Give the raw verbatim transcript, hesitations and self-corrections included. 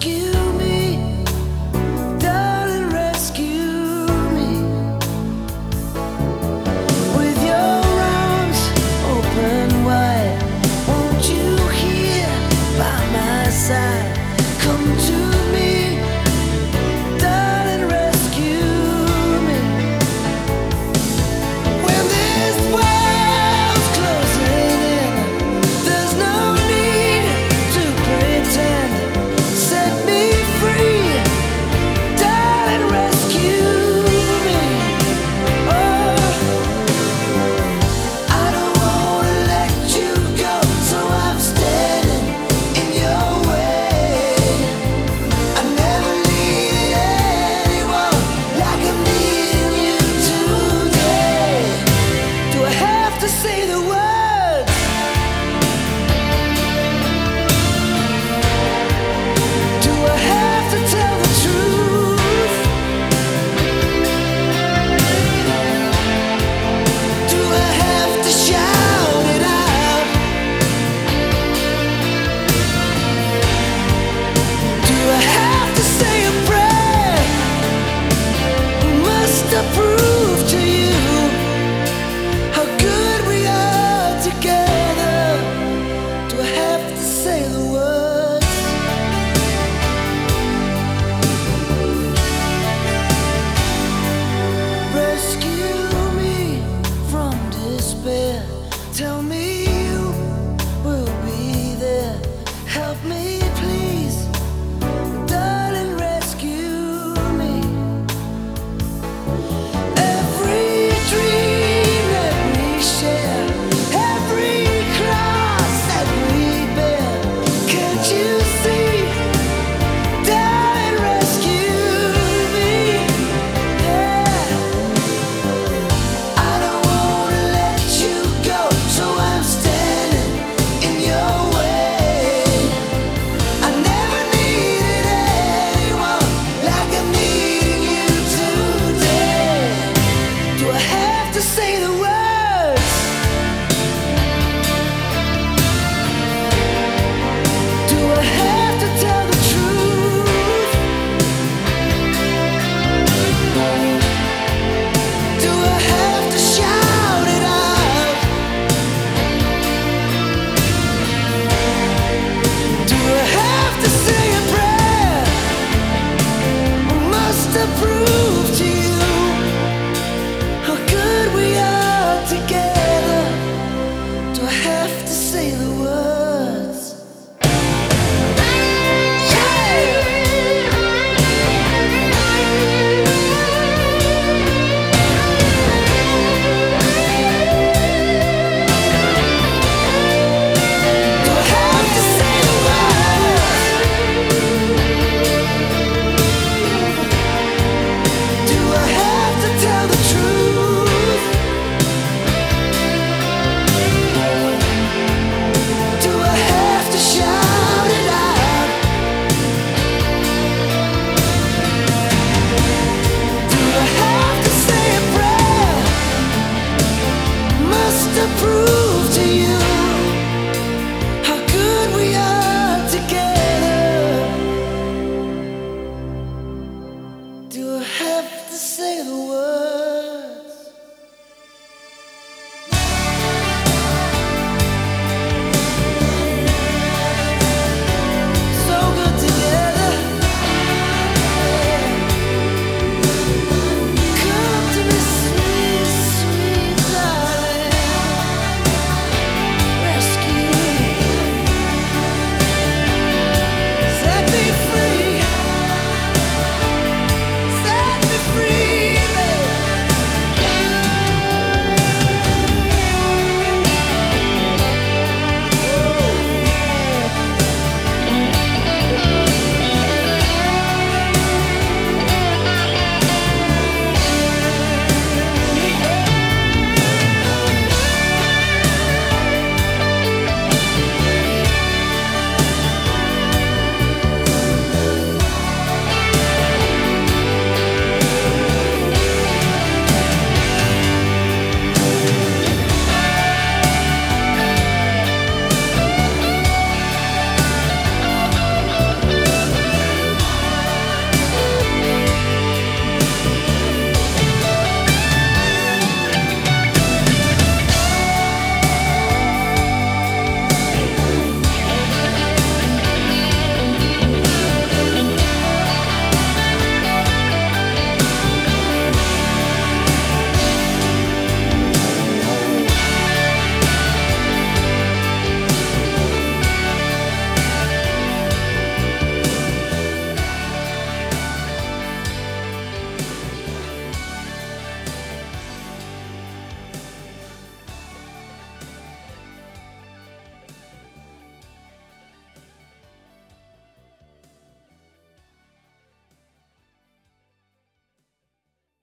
rescue me, darling, rescue me. With your arms open wide, won't you hear by my side? Come to me, darling, rescue me. When this world's closing in, there's no need to pretend. Set me free, darling, rescue me. Oh, I don't wanna let you go, so I'm standing in your way. I never needed anyone like I'm needing you today. Do I have to say the words? Do I have to tell the truth? Do I have to shout it out? Do I have to say a prayer? Must I prove to you how good we are together? Do I have to say the words? Rescue me from despair. Tell me you will be there. Help me, please, darling, rescue me. Every dream that we share, every cross that we bear, can't you see? Darling, rescue me. Yeah. I don't wanna let you go, so I'm standing in your way. I never needed anyone like I'm needing you today. Do I have to say the words? Do I have to tell the truth? Do I have to shout it out? Do I have to say a prayer? Or must I prove to you how good we are together? Do I have to say the words? Do I have to say the words? Do I have to tell the truth? Do I have to shout it out? Do I have to say a prayer? Must I prove